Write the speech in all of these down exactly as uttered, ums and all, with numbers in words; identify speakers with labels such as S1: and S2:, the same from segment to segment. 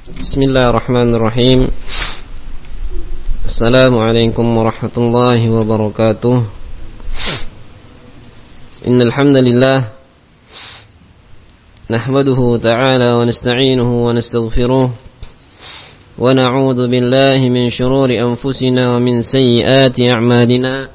S1: Bismillahirrahmanirrahim. Assalamualaikum warahmatullahi wabarakatuh. Innal hamdalillah nahmaduhu ta'ala wa nasta'inuhu wa nastaghfiruh wa na'udzu billahi min shururi anfusina wa min sayyiati a'malina.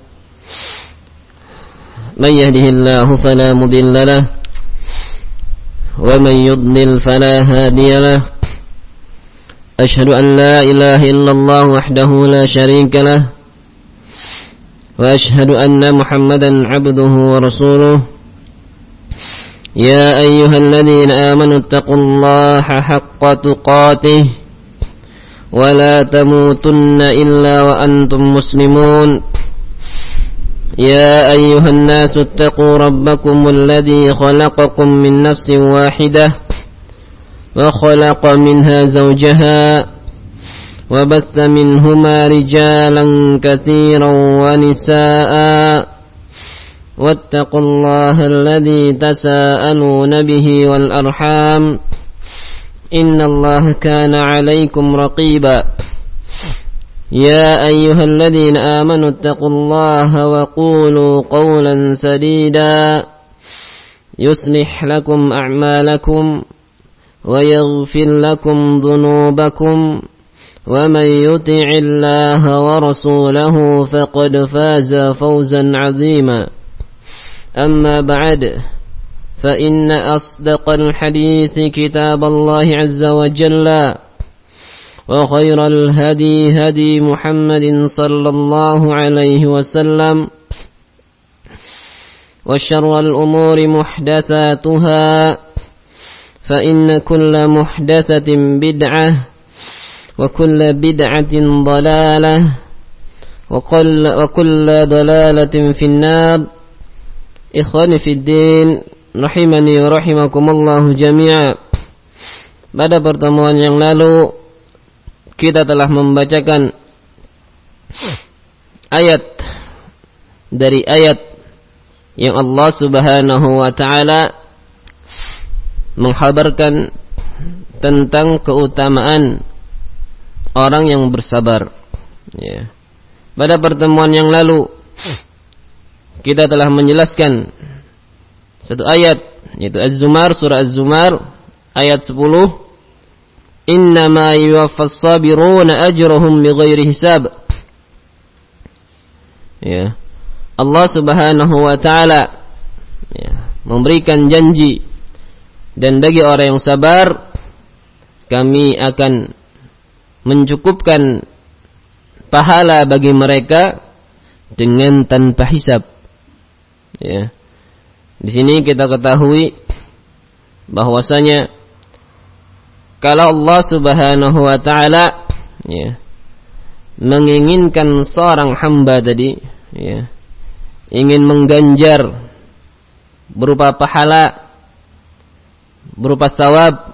S1: Man yahdihillahu fala mudilla lahu wa man yudlil fala hadiya lahu. أشهد أن لا إله إلا الله وحده لا شريك له وأشهد أن محمدا عبده ورسوله يا أيها الذين آمنوا اتقوا الله حق تقاته ولا تموتن إلا وأنتم مسلمون يا أيها الناس اتقوا ربكم الذي خلقكم من نفس واحدة وخلق منها زوجها وبث منهما رجالا كثيرا ونساء واتقوا الله الذي تساءلون به والأرحام إن الله كان عليكم رقيبا يا أيها الذين آمنوا اتقوا الله وقولوا قولا سديدا يصلح لكم أعمالكم ويغفر لكم ذنوبكم ومن يطع الله ورسوله فقد فاز فوزا عظيما أما بعد فإن أصدق الحديث كتاب الله عز وجل وخير الهدي هدي محمد صلى الله عليه وسلم وشر الأمور محدثاتها فإن كل محدثة بدعة وكل بدعة ضلالة وكل, وكل ضلالة في النار. إخواني في الدين rahimani wa rahimakumullah jami'a. Pada pertemuan yang lalu kita telah membacakan ayat dari ayat yang Allah Subhanahu wa taala mengkhabarkan tentang keutamaan orang yang bersabar. Ya. Pada pertemuan yang lalu kita telah menjelaskan satu ayat, yaitu Az-Zumar, surah Az-Zumar ayat sepuluh. Innama yuwaffas sabiruna ajrahum bighairi hisab. Ya. Allah Subhanahu wa taala ya, memberikan janji, dan bagi orang yang sabar kami akan mencukupkan pahala bagi mereka dengan tanpa hisab. Ya. Di sini kita ketahui bahwasanya kalau Allah Subhanahu wa taala ya, menginginkan seorang hamba tadi ya, ingin mengganjar berupa pahala, berupa thawab,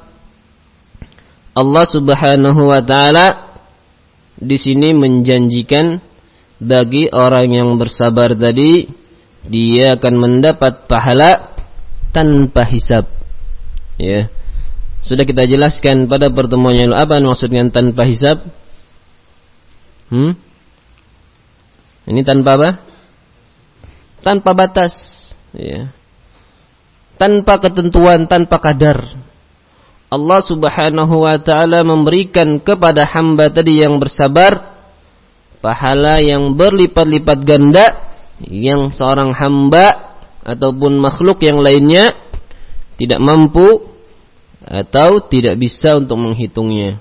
S1: Allah Subhanahu wa taala di sini menjanjikan bagi orang yang bersabar tadi dia akan mendapat pahala tanpa hisab. Ya. Sudah kita jelaskan pada pertemuan yang lalu apa maksudnya tanpa hisab? Hmm? Ini tanpa apa? Tanpa batas, ya. Tanpa ketentuan, tanpa kadar. Allah Subhanahu wa taala memberikan kepada hamba tadi yang bersabar pahala yang berlipat-lipat ganda yang seorang hamba ataupun makhluk yang lainnya tidak mampu atau tidak bisa untuk menghitungnya.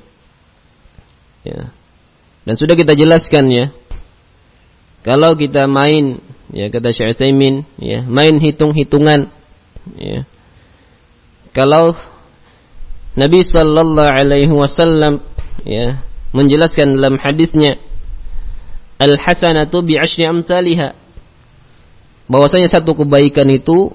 S1: Ya. Dan sudah kita jelaskan ya. Kalau kita main, ya kata Syekh Utsaimin, ya, main hitung-hitungan, ya. Kalau Nabi sallallahu alaihi wasallam ya menjelaskan dalam hadisnya al-hasanatu bi asyri amsalha, bahwasanya satu kebaikan itu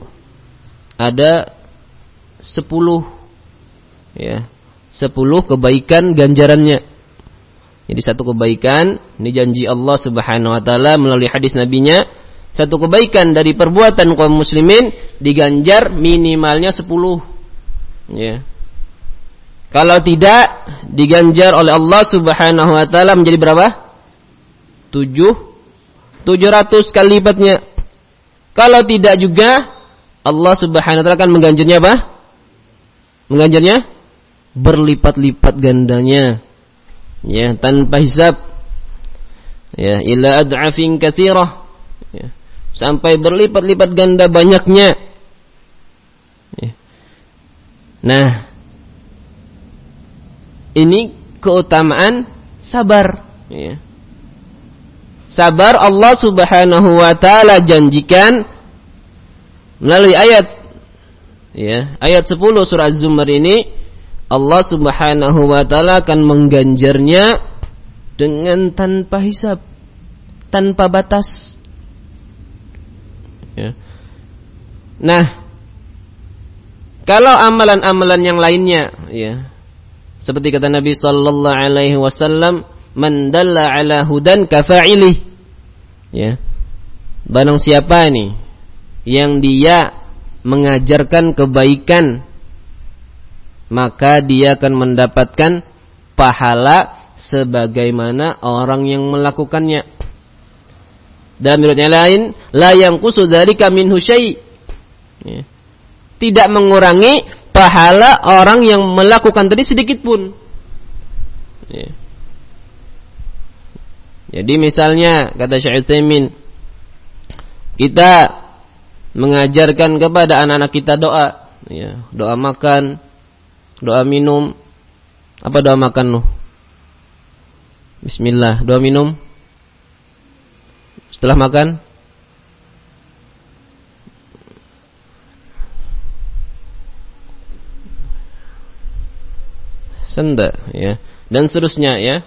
S1: ada sepuluh ya, sepuluh kebaikan ganjarannya. Jadi satu kebaikan, ini janji Allah Subhanahu wa taala melalui hadis nabinya, satu kebaikan dari perbuatan kaum muslimin diganjar minimalnya sepuluh. Ya. Kalau tidak, diganjar oleh Allah Subhanahu wa taala menjadi berapa? Tujuh, tujuh ratus kali lipatnya. Kalau tidak juga, Allah Subhanahu wa taala akan mengganjarnya apa? Mengganjarnya berlipat-lipat gandanya. Ya, tanpa hisab. Ya, ila ad'afin katsirah. Ya, sampai berlipat-lipat ganda banyaknya. Ya. Nah, ini keutamaan sabar. Ya. Sabar Allah Subhanahu wa taala janjikan melalui ayat, ya, ayat sepuluh surah Az-Zumar ini, Allah Subhanahu wa taala akan mengganjarnya dengan tanpa hisab, tanpa batas. Ya. Nah, kalau amalan-amalan yang lainnya, ya, seperti kata Nabi sallallahu alaihi wasallam, man dalla ala hudan kafa'ilih. Ya. Barang siapa nih yang dia mengajarkan kebaikan, maka dia akan mendapatkan pahala sebagaimana orang yang melakukannya. Dalam riwayat yang lain, la yanqusu dzalika minhu syai'. Ya. Tidak mengurangi pahala orang yang melakukan tadi sedikit pun. Ya. Jadi misalnya kata Syekh Utsaimin, kita mengajarkan kepada anak-anak kita doa, ya, doa makan, doa minum. Apa doa makan loh? Bismillah. Doa minum setelah makan, senda, ya, dan seterusnya, ya.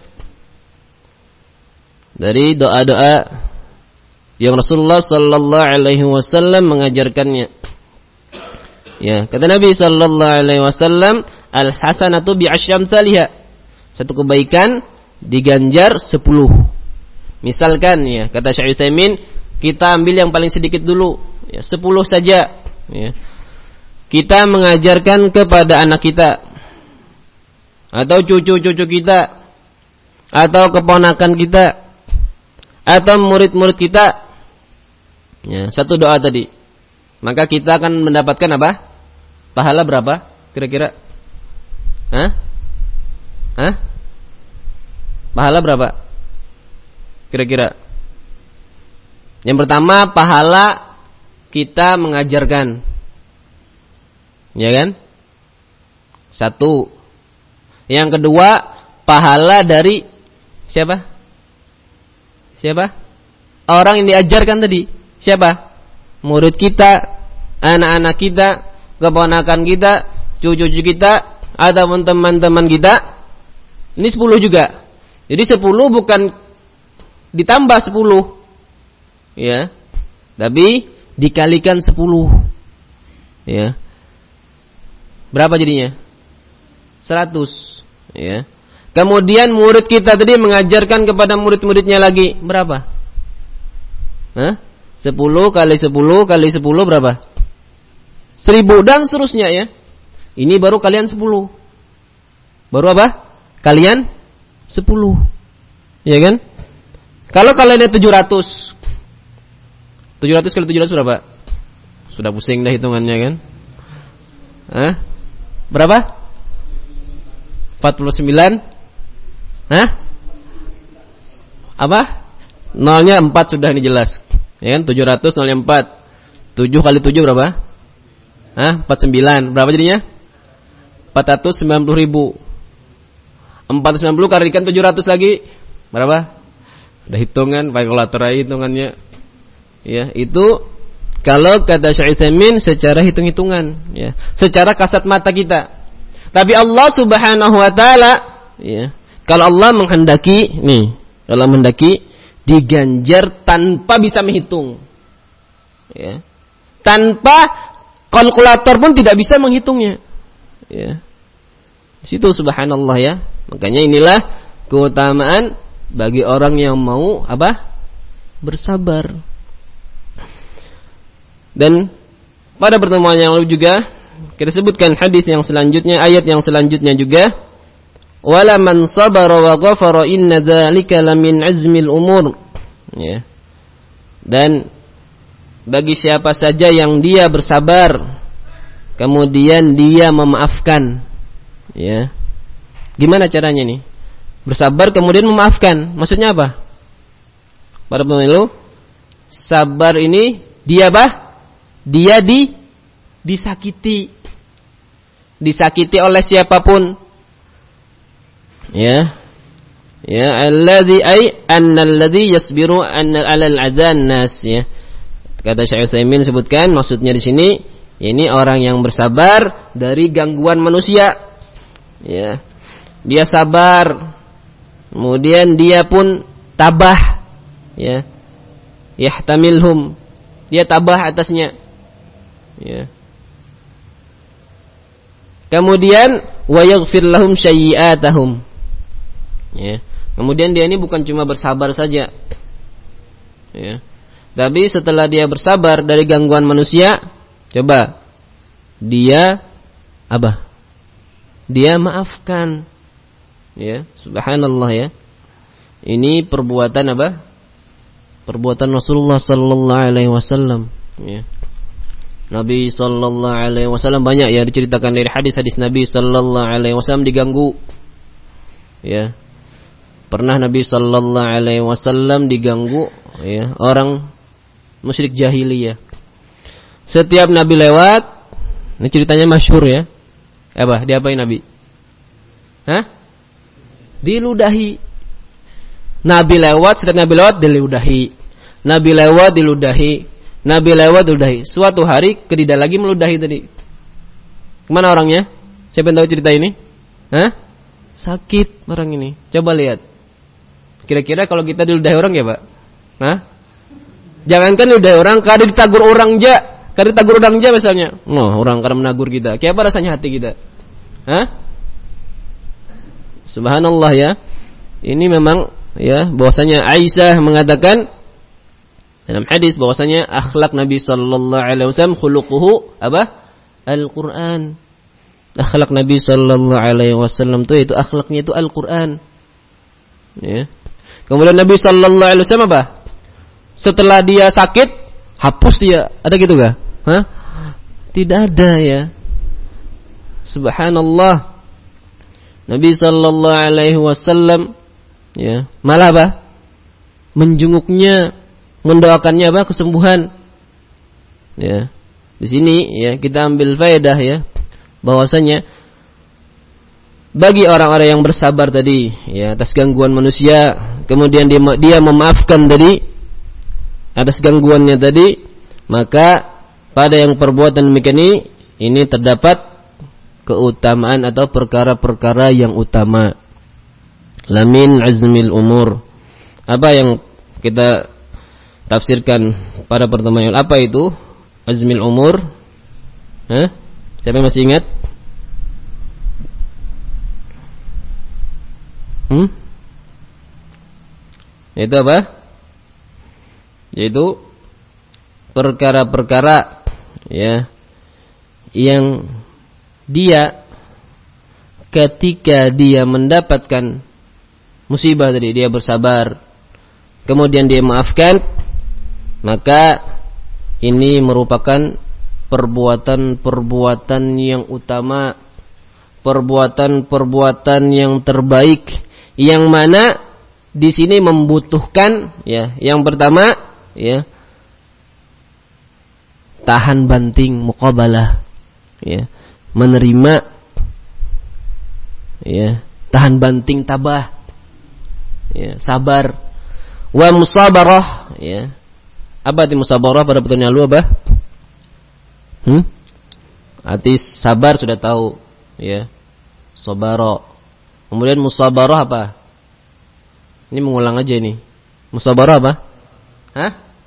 S1: Dari doa-doa yang Rasulullah sallallahu alaihi wasallam mengajarkannya. Ya, kata Nabi sallallahu alaihi wasallam, al-hasanatu bi'asyri amsalihha. Satu kebaikan diganjar sepuluh. Misalkan, ya, kata Syekh Utsaimin, kita ambil yang paling sedikit dulu, ya, sepuluh saja, ya. Kita mengajarkan kepada anak kita atau cucu-cucu kita atau keponakan kita atau murid-murid kita, ya, satu doa tadi, maka kita akan mendapatkan apa? Pahala berapa kira-kira? Hah? Hah? Pahala berapa kira-kira? Yang pertama, pahala kita mengajarkan, ya kan? Satu. Yang kedua, pahala dari siapa? Siapa? Orang yang diajarkan tadi. Siapa? Murid kita, anak-anak kita, keponakan kita, cucu-cucu kita, ataupun teman-teman kita. Ini sepuluh juga. Jadi sepuluh bukan ditambah sepuluh, ya, tapi dikalikan sepuluh, ya. Berapa jadinya? Seratus, ya. Kemudian murid kita tadi mengajarkan kepada murid-muridnya lagi, berapa? Hah? Sepuluh kali sepuluh kali sepuluh berapa? Seribu, dan seterusnya, ya. Ini baru kalian sepuluh. Baru apa? Kalian sepuluh, ya kan? Kalau kalian tujuh ratus, tujuh ratus kali tujuh ratus berapa? Sudah pusing dah hitungannya, kan? Hah? Berapa? empat puluh sembilan. Hah? Apa? Nolnya empat sudah, ini jelas. Ya kan? tujuh ratus nolnya empat. tujuh kali tujuh berapa? Hah? empat puluh sembilan. Berapa jadinya? empat ratus sembilan puluh ribu. empat ratus sembilan puluh kalikan tujuh ratus lagi berapa? Udah hitungan, pakai kalkulator aja hitungannya. Ya, itu kalau kata Syekh Utsaimin secara hitung-hitungan, ya, secara kasat mata kita. Tapi Allah Subhanahu wa taala, ya, kalau Allah menghendaki, nih, kalau menghendaki diganjar tanpa bisa menghitung. Ya. Tanpa kalkulator pun tidak bisa menghitungnya. Ya. Di situ subhanallah, ya. Makanya inilah keutamaan bagi orang yang mau apa? Bersabar. Dan pada pertemuan yang lalu juga kita sebutkan hadis yang selanjutnya, ayat yang selanjutnya juga, wala man sabara wa ghafara inna dzalika lamin azmil umur. Ya. Dan bagi siapa saja yang dia bersabar kemudian dia memaafkan, ya. Gimana caranya nih? Bersabar kemudian memaafkan. Maksudnya apa? Para pemilu, sabar ini dia apa? Dia di disakiti. Disakiti oleh siapapun. Ya. Ya, alladzi ay annalladzi yasbiru anna 'alal adzan nas, ya. Kata Syekh Utsaimin sebutkan maksudnya di sini ini orang yang bersabar dari gangguan manusia. Ya. Dia sabar. Kemudian dia pun tabah, ya. Yahtamilhum. Dia tabah atasnya. Ya. Kemudian wa yaghfir lahum sayyi'atahum. Ya. Kemudian dia ini bukan cuma bersabar saja. Ya. Tapi setelah dia bersabar dari gangguan manusia, coba dia apa? Dia maafkan. Ya, subhanallah ya. Ini perbuatan apa? Perbuatan Rasulullah sallallahu alaihi wasallam, ya. Nabi sallallahu alaihi wasallam banyak ya diceritakan dari hadis-hadis Nabi sallallahu alaihi wasallam diganggu. Ya. Pernah Nabi sallallahu alaihi wasallam diganggu, ya, orang musyrik jahiliyah. Setiap Nabi lewat, ini ceritanya masyhur ya. Apa? Diapain Nabi? Hah? Diludahi. Nabi lewat, setiap Nabi lewat diludahi. Nabi lewat diludahi. Nabi lewat diludahi. Suatu hari tidak lagi meludahi tadi. Kemana orangnya? Siapa yang tahu cerita ini? Hah? Sakit orang ini. Coba lihat. Kira-kira kalau kita diludahi orang ya, Pak? Hah? Jangankan diludahi orang, kadang ditagur orang aja. Kadang ditagur orang aja misalnya. Oh, orang kadang menagur kita. Kayak apa rasanya hati kita? Hah? Subhanallah ya. Ini memang ya bahwasanya Aisyah mengatakan dalam hadis bahwasanya akhlak Nabi sallallahu alaihi wasallam khuluquhu apa? Al-Qur'an. Akhlak Nabi sallallahu alaihi wasallam itu itu akhlaknya itu Al-Qur'an. Ya. Kemudian Nabi sallallahu alaihi wasallam apa? Setelah dia sakit, hapus dia. Ada gitu enggak? Hah? Tidak ada ya. Subhanallah. Nabi sallallahu alaihi wasallam ya, malah apa? Menjenguknya, mendoakannya apa? Kesembuhan. Ya. Di sini ya kita ambil faedah ya bahwasanya bagi orang-orang yang bersabar tadi ya atas gangguan manusia, kemudian dia, dia memaafkan tadi atas gangguannya tadi, maka pada yang perbuatan demikian ini ini terdapat keutamaan atau perkara-perkara yang utama. Lamin azmil umur. Apa yang kita tafsirkan pada pertemuan apa itu azmil umur? Hah? Siapa yang masih ingat? Hmm? Itu apa? Yaitu perkara-perkara ya yang dia ketika dia mendapatkan musibah tadi dia bersabar, kemudian dia maafkan, maka ini merupakan perbuatan-perbuatan yang utama, perbuatan-perbuatan yang terbaik, yang mana di sini membutuhkan ya, yang pertama ya tahan banting muqabalah, ya, menerima ya, tahan banting tabah ya, sabar, wa musabarah ya. Apa arti musabarah pada pertemuan lalu apa? Hmm? Arti sabar sudah tahu ya. Sabara. Kemudian musabarah apa? Ini mengulang aja ini. Musabarah apa? Hah?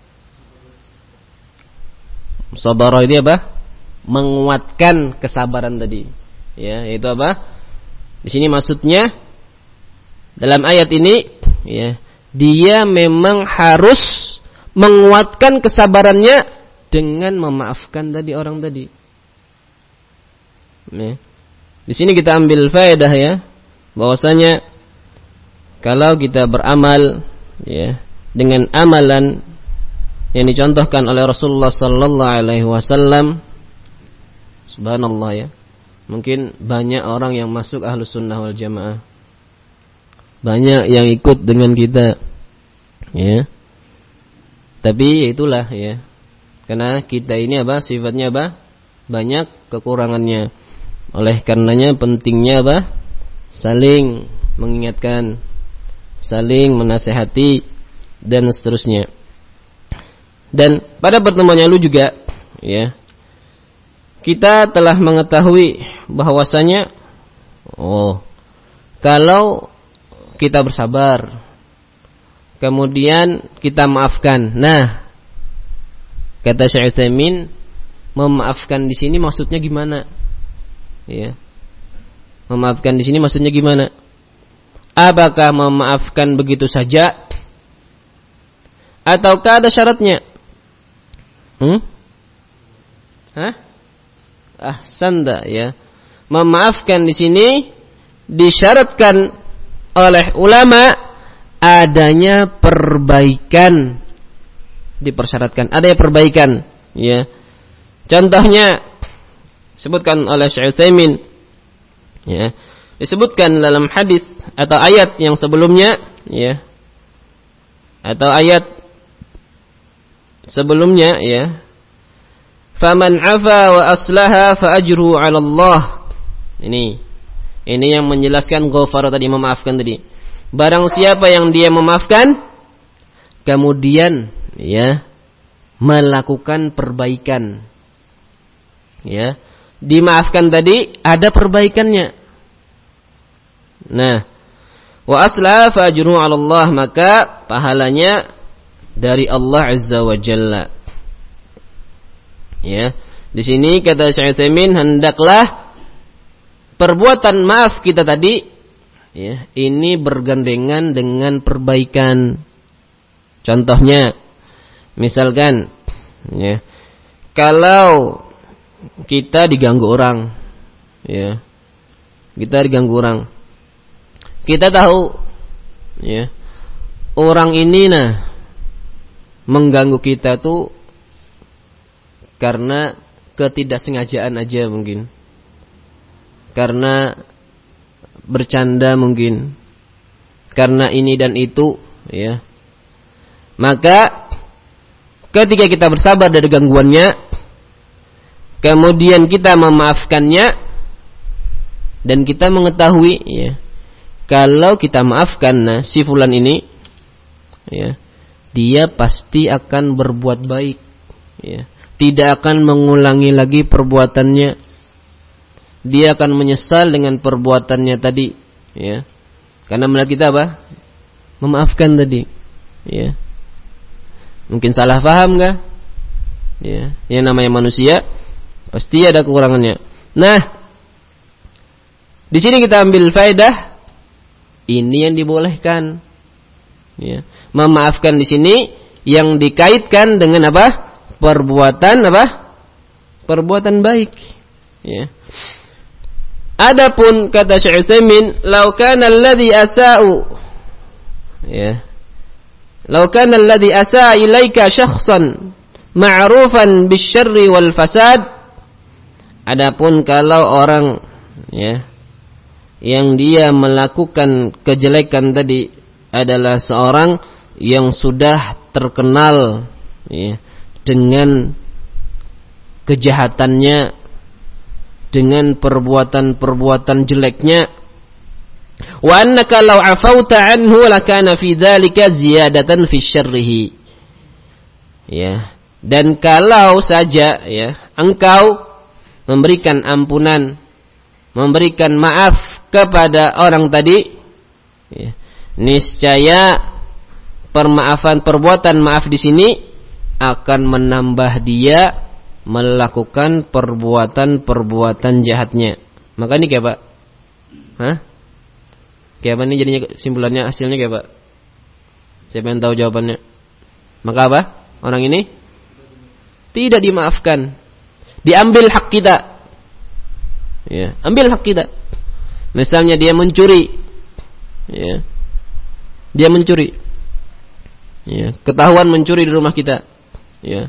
S1: Musabarah ini apa? Menguatkan kesabaran tadi. Ya, yaitu apa? Di sini maksudnya dalam ayat ini ya, dia memang harus menguatkan kesabarannya dengan memaafkan tadi orang tadi. Ya. Di sini kita ambil faedah ya, bahwasanya kalau kita beramal ya dengan amalan yang dicontohkan oleh Rasulullah sallallahu alaihi wasallam, subhanallah ya, mungkin banyak orang yang masuk Ahlus Sunnah wal Jamaah, banyak yang ikut dengan kita ya. Tapi itulah ya, karena kita ini apa sifatnya apa, banyak kekurangannya. Oleh karenanya pentingnya apa, saling mengingatkan, saling menasehati dan seterusnya. Dan pada pertemuan yang lalu juga ya, kita telah mengetahui bahwasanya oh, kalau kita bersabar, kemudian kita maafkan. Nah, kata Syekh Utsaimin, memaafkan di sini maksudnya gimana? Ya. Memaafkan di sini maksudnya gimana? Apakah memaafkan begitu saja? Ataukah ada syaratnya? Hmm? Hah? Ahsanta ya. Memaafkan di sini disyaratkan oleh ulama adanya perbaikan, dipersyaratkan adanya perbaikan ya. Contohnya disebutkan oleh Syekh Utsaimin ya, disebutkan dalam hadis atau ayat yang sebelumnya ya, atau ayat sebelumnya ya, faman afa wa aslaha fa ajruhu 'ala Allah. Ini ini yang menjelaskan ghafara tadi, memaafkan tadi. Barang siapa yang dia memaafkan kemudian ya melakukan perbaikan ya, dimaafkan tadi ada perbaikannya. Nah, wa aslaha fa ajruhu 'ala Allah, maka pahalanya dari Allah Azza wa Jalla. Ya, di sini kata Syekh Utsaimin, hendaklah perbuatan maaf kita tadi ya, ini bergandengan dengan perbaikan. Contohnya misalkan ya, kalau kita diganggu orang ya, kita diganggu orang, kita tahu ya, orang ini nah mengganggu kita tuh karena ketidaksengajaan aja mungkin, karena bercanda mungkin, karena ini dan itu ya. Maka ketika kita bersabar dari gangguannya, kemudian kita memaafkannya, dan kita mengetahui ya, kalau kita maafkan nah si fulan ini ya, dia pasti akan berbuat baik ya, tidak akan mengulangi lagi perbuatannya, dia akan menyesal dengan perbuatannya tadi ya, karena melihat kita apa, memaafkan tadi ya. Mungkin salah paham enggak ya, yang namanya manusia pasti ada kekurangannya. Nah, di sini kita ambil faedah, ini yang dibolehkan ya, memaafkan di sini yang dikaitkan dengan apa, perbuatan apa, perbuatan baik ya. Adapun kata Syekh Utsaimin, law kana alladhi asa'u ya, law kana alladhi asa'a ilaika syakhsan ma'rufan bisyarri wal fasad. Adapun kalau orang ya yang dia melakukan kejelekan tadi adalah seorang yang sudah terkenal ya dengan kejahatannya, dengan perbuatan-perbuatan jeleknya, wa annaka law afauta anhu lakana fi dzalika ziyadatan fi syarrihi ya, dan kalau saja ya engkau memberikan ampunan, memberikan maaf kepada orang tadi ya, niscaya permaafan, perbuatan maaf di sini akan menambah dia melakukan perbuatan-perbuatan jahatnya. Maka ini kayak Pak? Hah? Kayak apa nih jadinya kesimpulannya, hasilnya kayak Pak? Siapa yang tahu jawabannya? Maka apa? Orang ini tidak dimaafkan. Diambil hak kita. Ya, ambil hak kita. Misalnya dia mencuri, ya, dia mencuri, ya, ketahuan mencuri di rumah kita, ya,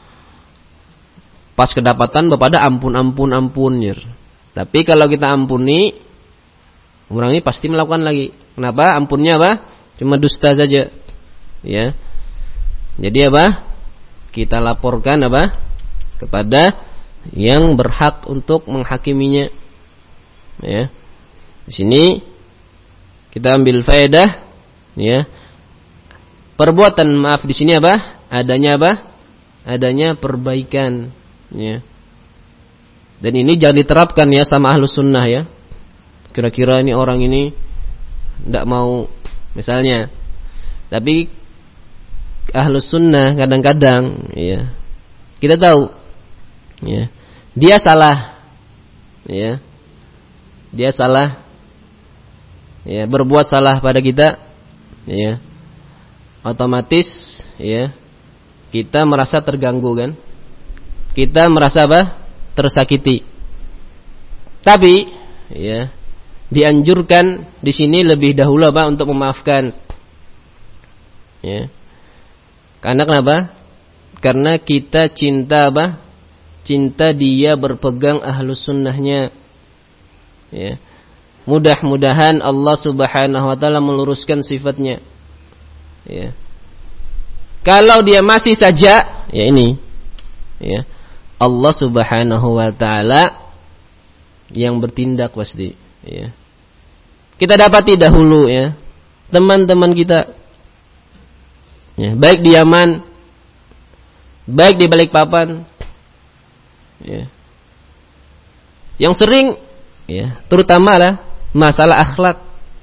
S1: pas kedapatan bapak ada ampun ampun ampun, ya. Tapi kalau kita ampuni, orang ini pasti melakukan lagi. Kenapa? Ampunnya apa? Cuma dusta saja, ya. Jadi apa? Kita laporkan apa? Kepada yang berhak untuk menghakiminya, ya. Di sini kita ambil faedah, ya. Perbuatan maaf di sini apa? Adanya apa? Adanya perbaikan, ya. Dan ini jangan diterapkan ya sama ahlus sunnah ya. Kira-kira ini orang ini tidak mau misalnya. Tapi ahlus sunnah kadang-kadang, ya, kita tahu, ya, dia salah, ya, dia salah, ya, berbuat salah pada kita, ya, otomatis, ya, kita merasa terganggu kan, kita merasa apa? Tersakiti. Tapi, ya, dianjurkan di sini lebih dahulu apa? Untuk memaafkan, ya. Karena kenapa? Karena kita cinta apa? Cinta dia berpegang ahlus sunnahnya, ya. Mudah-mudahan Allah subhanahu wa ta'ala meluruskan sifatnya, ya. Kalau dia masih saja, ya ini, ya, Allah subhanahu wa ta'ala yang bertindak pasti, ya. Kita dapati dahulu, ya, teman-teman kita, ya, baik di Yaman, baik di Balikpapan, ya, yang sering, ya, terutama lah masalah akhlak,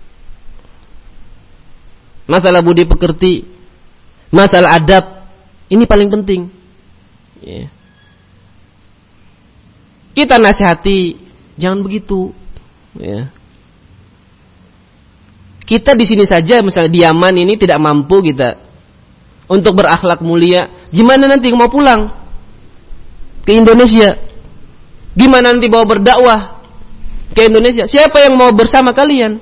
S1: masalah budi pekerti, masalah adab, ini paling penting, ya. Kita nasihati, jangan begitu, ya. Kita di sini saja, misalnya di Yaman ini tidak mampu kita untuk berakhlak mulia, gimana nanti mau pulang ke Indonesia? Gimana nanti mau berdakwah ke Indonesia? Siapa yang mau bersama kalian?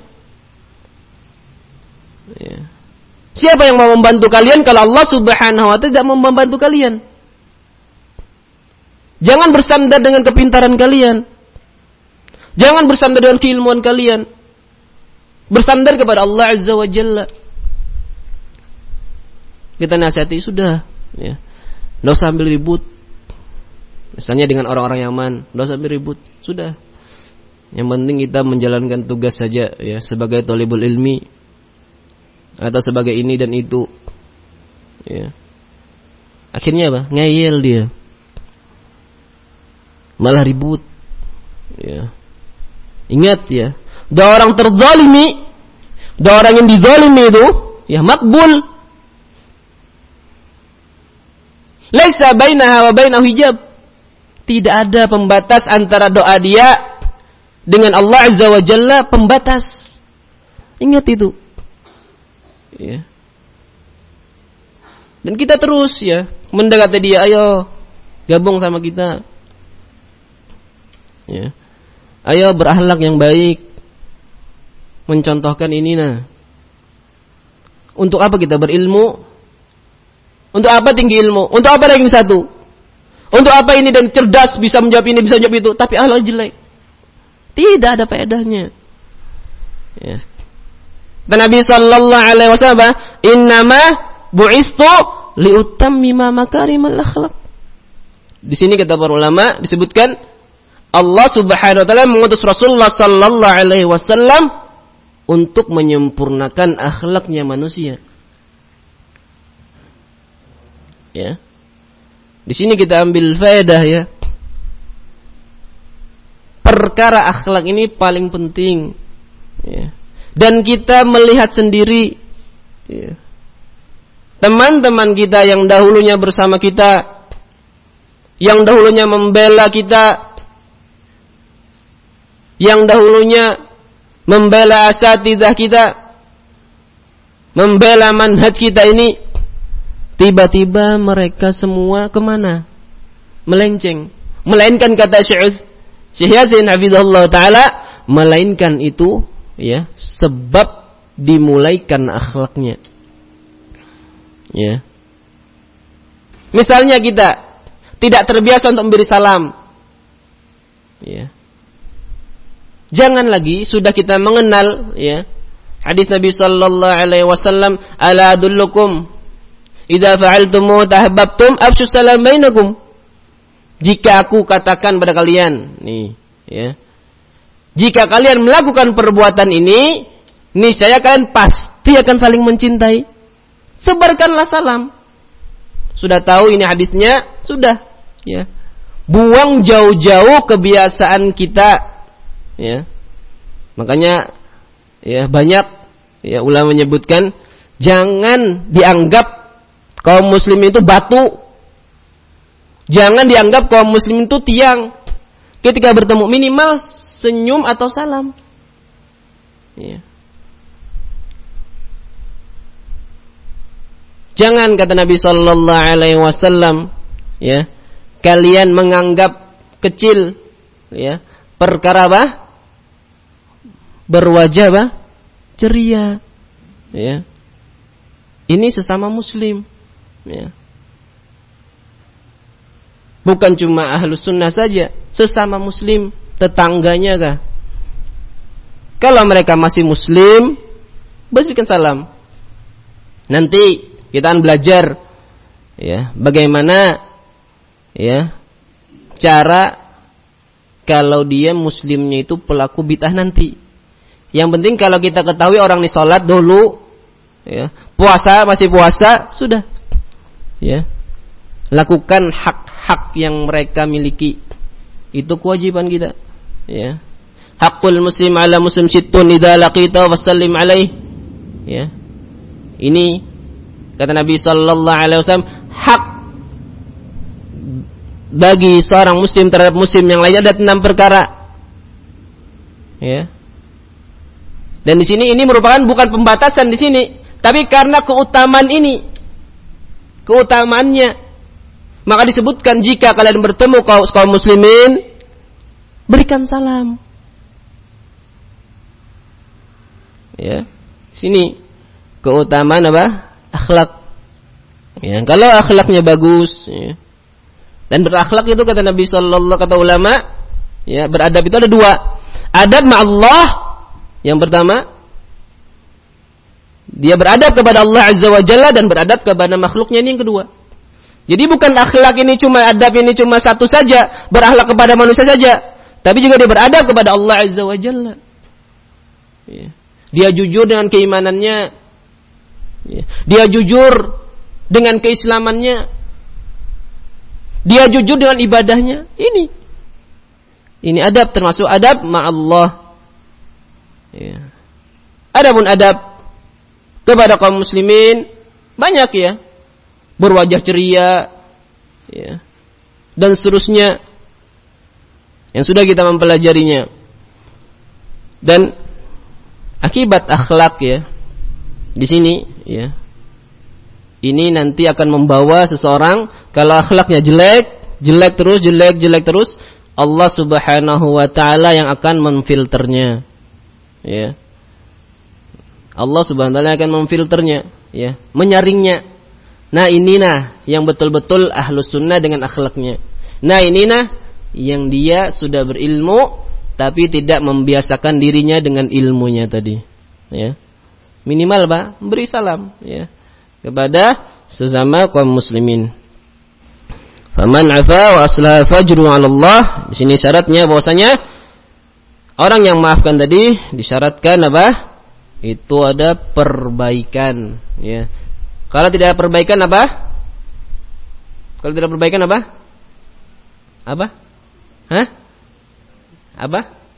S1: Ya. Siapa yang mau membantu kalian kalau Allah subhanahu wa ta'ala tidak mau membantu kalian? Jangan bersandar dengan kepintaran kalian, jangan bersandar dengan keilmuan kalian. Bersandar kepada Allah azza wa jalla. Kita nasihati sudah, ya. Nggak usah ambil ribut. Misalnya dengan orang-orang Yaman, nggak usah ambil ribut, sudah. Yang penting kita menjalankan tugas saja, ya, sebagai thalibul ilmi atau sebagai ini dan itu, ya. Akhirnya apa? Ngeyel dia, malah ribut, ya. Ingat ya, ada orang terzalimi, ada orang yang dizalimi itu, ya, makbul. Laisa bainaha wa bainahu hijab. Tidak ada pembatas antara doa dia dengan Allah azza wa jalla, pembatas. Ingat itu. Ya. Dan kita terus, ya, mendekati dia, ayo gabung sama kita. Ya. Ayo berakhlak yang baik. Mencontohkan ini nah. Untuk apa kita berilmu? Untuk apa tinggi ilmu? Untuk apa ranking satu? Untuk apa ini dan cerdas bisa menjawab ini, bisa menjawab itu, tapi akhlak jelek? Tidak ada faedahnya. Ya. Dan Nabi sallallahu alaihi wasallam, "Innama bu'istu liutammima makarimal akhlaq." Di sini kata para ulama disebutkan Allah subhanahu wa ta'ala mengutus Rasulullah sallallahu alaihi wasallam untuk menyempurnakan akhlaknya manusia. Ya. Di sini kita ambil faedah, ya. Perkara akhlak ini paling penting, ya. Dan kita melihat sendiri, ya, teman-teman kita yang dahulunya bersama kita, yang dahulunya membela kita, yang dahulunya membela asatidzah kita, membela manhaj kita ini, tiba-tiba mereka semua kemana? Melenceng. Melainkan kata Syekh Syekh Yasin hafizahullah ta'ala, melainkan itu, ya, sebab dimulai karena akhlaknya. Ya. Misalnya kita tidak terbiasa untuk memberi salam. Ya. Jangan lagi sudah kita mengenal, ya, hadis Nabi sallallahu alaihi wasallam, ala adullukum idza fa'altum tahabbtum afshu salam bainakum. Jika aku katakan pada kalian, nih, ya. Jika kalian melakukan perbuatan ini, niscaya kalian pasti akan saling mencintai. Sebarkanlah salam. Sudah tahu ini hadisnya, sudah, ya. Buang jauh-jauh kebiasaan kita. Ya, makanya ya banyak ya ulama menyebutkan jangan dianggap kaum muslim itu batu, jangan dianggap kaum muslim itu tiang. Ketika bertemu minimal senyum atau salam. Ya. Jangan, kata Nabi Sallallahu Alaihi Wasallam, ya, kalian menganggap kecil, ya, perkara apa? Berwajah bah, ceria, ya. Ini sesama muslim, ya. Bukan cuma ahlus sunnah saja, sesama muslim, tetangganya kah? Kalau mereka masih muslim, berikan salam. Nanti kita akan belajar, ya, bagaimana, ya, cara kalau dia muslimnya itu pelaku bid'ah nanti. Yang penting kalau kita ketahui orang ini sholat dulu, ya, puasa masih puasa, sudah, ya, lakukan hak-hak yang mereka miliki, itu kewajiban kita, ya. Hakul muslim ala muslim sittun idza laqita fasallim alaih, ya. Ini kata Nabi sallallahu alaihi wasallam, hak bagi seorang muslim terhadap muslim yang lainnya ada enam perkara, ya. Dan di sini ini merupakan bukan pembatasan di sini, tapi karena keutamaan ini, keutamaannya, maka disebutkan jika kalian bertemu kaum kaum muslimin, berikan salam. Ya, sini keutamaan apa? Akhlak. Ya, kalau akhlaknya bagus, ya. Dan berakhlak itu kata Nabi sallallahu alaihi wasallam, kata ulama, ya, beradab itu ada dua. Adab ma'allah. Yang pertama, dia beradab kepada Allah Azza wa Jalla dan beradab kepada makhluknya, ini yang kedua. Jadi bukan akhlak ini cuma adab ini cuma satu saja, berakhlak kepada manusia saja, tapi juga dia beradab kepada Allah Azza wa Jalla. Ya. Dia jujur dengan keimanannya. Ya. Dia jujur dengan keislamannya. Dia jujur dengan ibadahnya. Ini. Ini adab, termasuk adab ma'allah. Ya. Adapun adab kepada kaum muslimin banyak, ya. Berwajah ceria, ya, dan seterusnya yang sudah kita mempelajarinya. Dan akibat akhlak, ya, di sini, ya, ini nanti akan membawa seseorang, kalau akhlaknya jelek, jelek terus, jelek, jelek terus, Allah Subhanahu wa taala yang akan memfilternya. Ya. Allah Subhanahu wa taala akan memfilternya, ya, menyaringnya. Nah, ini nah yang betul-betul ahlus sunnah dengan akhlaknya. Nah, ini nah yang dia sudah berilmu tapi tidak membiasakan dirinya dengan ilmunya tadi, ya. Minimal Pak, beri salam, ya, kepada sesama kaum muslimin. Faman afa wa aslaha fajru 'ala Allah. Di sini syaratnya bahwasanya orang yang maafkan tadi disyaratkan apa? Itu ada perbaikan, ya. Kalau tidak ada perbaikan apa? Kalau tidak ada perbaikan apa? Apa? Hah? Apa?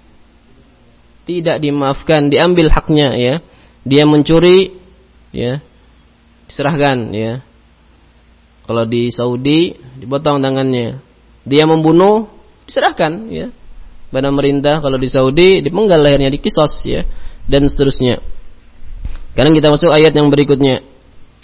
S1: Tidak dimaafkan, diambil haknya, ya. Dia mencuri, ya, diserahkan, ya. Kalau di Saudi dipotong tangannya. Dia membunuh, diserahkan, ya. Pada pemerintah. Kalau di Saudi dipenggal lehernya, dikisos, ya, dan seterusnya. Sekarang kita masuk ayat yang berikutnya.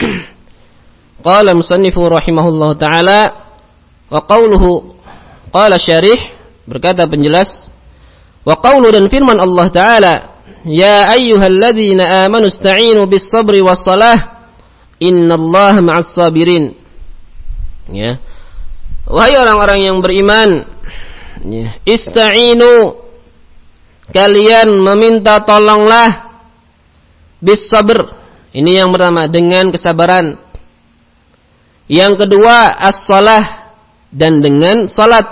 S1: Qala musannifu rahimahullahu taala wa qawluhu, qala syarih, berkata penjelas, wa qawlu, dan firman Allah taala, ya ayyuhalladzina amanu ista'inu bis-sabri was-salah innallaha ma'as sabirin. Ya. Wahai orang-orang yang beriman, ya, ista'inu, kalian meminta tolonglah, bis-sabr, ini yang pertama, dengan kesabaran. Yang kedua, as-salah, dan dengan salat.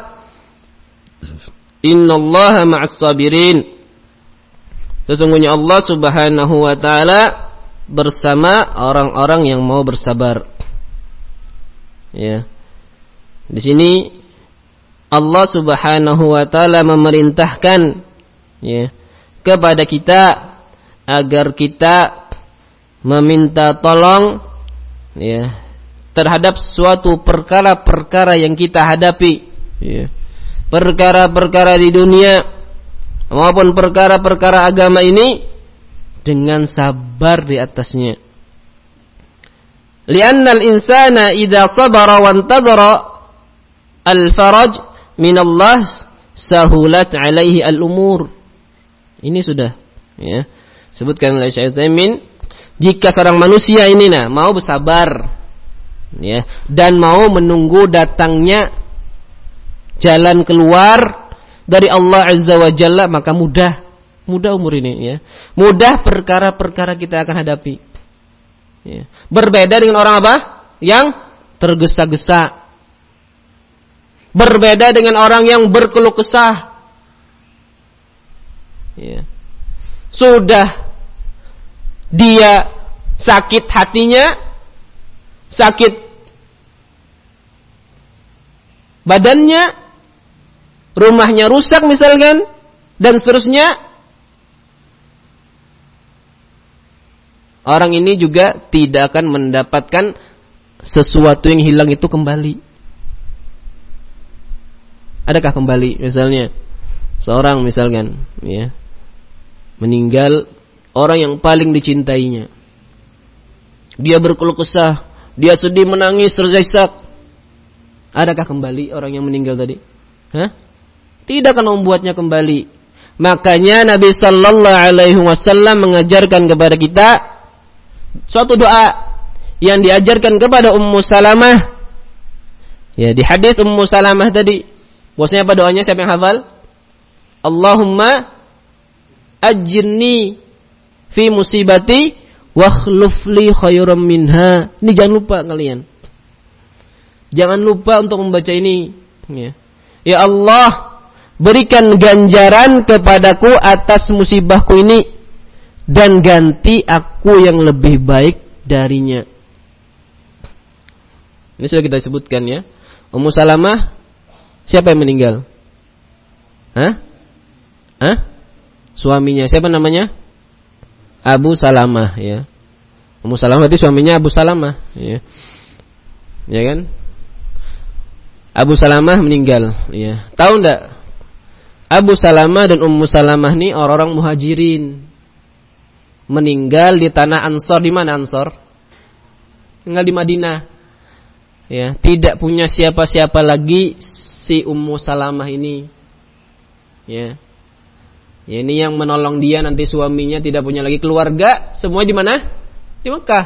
S1: Innallaha ma'as sabirin. Sesungguhnya Allah Subhanahu wa taala bersama orang-orang yang mau bersabar. Ya. Di sini Allah Subhanahu wa taala memerintahkan, ya, kepada kita agar kita meminta tolong, ya, terhadap suatu perkara-perkara yang kita hadapi, ya. Perkara-perkara di dunia maupun perkara-perkara agama ini dengan sabar di atasnya. Li'anna al-insana idza sabara wa intadhara al-faraj min Allah sahulat alaihi al-umur. Ini sudah, ya, sebutkan oleh Syekh Utsaimin, jika seorang manusia ini nah mau bersabar, ya, dan mau menunggu datangnya jalan keluar dari Allah Azza wa Jalla, maka mudah mudah umur ini, ya. Mudah perkara-perkara kita akan hadapi. Ya. Berbeda dengan orang apa? Yang tergesa-gesa. Berbeda dengan orang yang berkeluh kesah. Ya. Sudah dia sakit hatinya, sakit badannya, rumahnya rusak misalkan, dan seterusnya. Orang ini juga tidak akan mendapatkan sesuatu yang hilang itu kembali. Adakah kembali? Misalnya seorang misalkan, ya, meninggal orang yang paling dicintainya. Dia berkeluh kesah, dia sedih, menangis, terdesak. Adakah kembali orang yang meninggal tadi? Hah? Tidak akan membuatnya kembali. Makanya Nabi sallallahu alaihi wasallam mengajarkan kepada kita suatu doa yang diajarkan kepada Ummu Salamah. Ya, di hadis Ummu Salamah tadi, bosnya apa doanya? Siapa yang hafal? Allahumma ajirni fi musibati wakhluf li khairam minha. Ini jangan lupa kalian. Jangan lupa untuk membaca ini. Ya, ya Allah, berikan ganjaran kepadaku atas musibahku ini dan ganti aku yang lebih baik darinya. Ini sudah kita sebutkan, ya. Ummu Salamah, siapa yang meninggal? Hah? Hah? Suaminya, siapa namanya? Abu Salamah, ya. Ummu Salamah itu suaminya Abu Salamah, ya. Ya kan? Abu Salamah meninggal, ya. Tahu enggak? Abu Salamah dan Ummu Salamah ini orang-orang muhajirin. Meninggal di tanah Ansor. Di mana Ansor? Tinggal di Madinah. Ya, tidak punya siapa-siapa lagi si Ummu Salamah ini. Ya. Ya, ini yang menolong dia nanti suaminya tidak punya lagi keluarga, semua di mana? Di Mekah.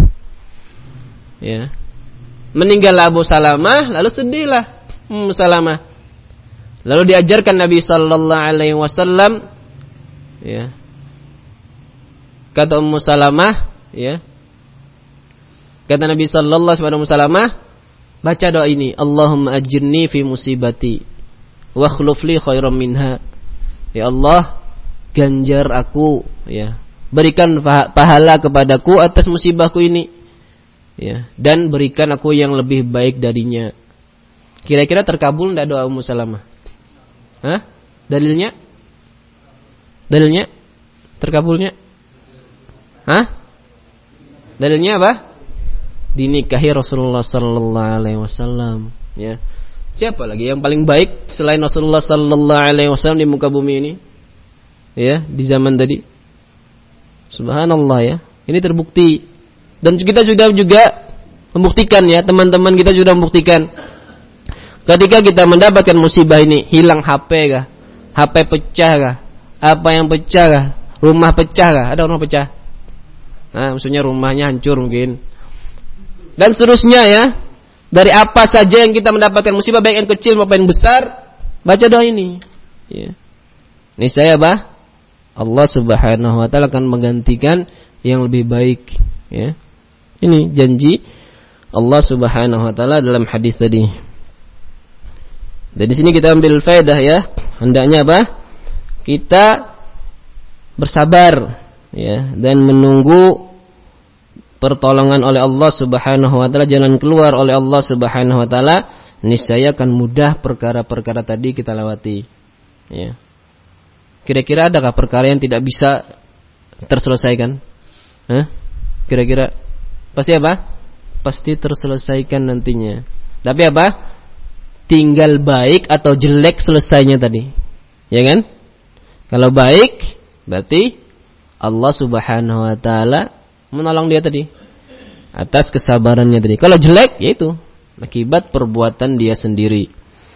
S1: Ya. Meninggal Abu Salamah, lalu sedihlah Ummu Salamah. Lalu diajarkan Nabi sallallahu alaihi wasallam, ya. Kata Ummu Salamah, ya. Kata Nabi sallallahu alaihi wasallam Ummu Salamah, baca doa ini, Allahumma ajirni fi musibati wa akhluf li khairam minha. Ya Allah, ganjar aku, ya. Berikan pahala kepadaku atas musibahku ini. Ya, dan berikan aku yang lebih baik darinya. Kira-kira terkabul enggak doa Ummu Salamah? Hah? Dalilnya? Dalilnya? Terkabulnya? Hah? Dalilnya apa? Dinikahi Rasulullah sallallahu alaihi wasallam, ya. Siapa lagi yang paling baik selain Rasulullah sallallahu alaihi wasallam di muka bumi ini? Ya, di zaman tadi. Subhanallah, ya. Ini terbukti. Dan kita sudah juga membuktikan, ya, teman-teman kita sudah membuktikan. Ketika kita mendapatkan musibah ini, hilang H P kah? H P pecah kah? Apa yang pecah kah? Rumah pecah kah? Ada rumah pecah? Nah, maksudnya rumahnya hancur mungkin. Dan seterusnya ya. Dari apa saja yang kita mendapatkan musibah, baik yang kecil maupun yang besar, baca doa ini. Ya. Niscaya apa? Allah Subhanahu wa taala akan menggantikan yang lebih baik, ya. Ini janji Allah Subhanahu wa taala dalam hadis tadi. Dan di sini kita ambil faedah ya. Hendaknya apa? Kita bersabar ya dan menunggu pertolongan oleh Allah Subhanahu wa taala, jalan keluar oleh Allah Subhanahu wa taala, niscaya akan mudah perkara-perkara tadi kita lewati. Ya. Kira-kira adakah perkara yang tidak bisa terselesaikan? Hah? Kira-kira pasti apa? Pasti terselesaikan nantinya. Tapi apa? Tinggal baik atau jelek selesainya tadi. Ya kan? Kalau baik berarti Allah Subhanahu wa taala menolong dia tadi atas kesabarannya tadi. Kalau jelek yaitu akibat perbuatan dia sendiri.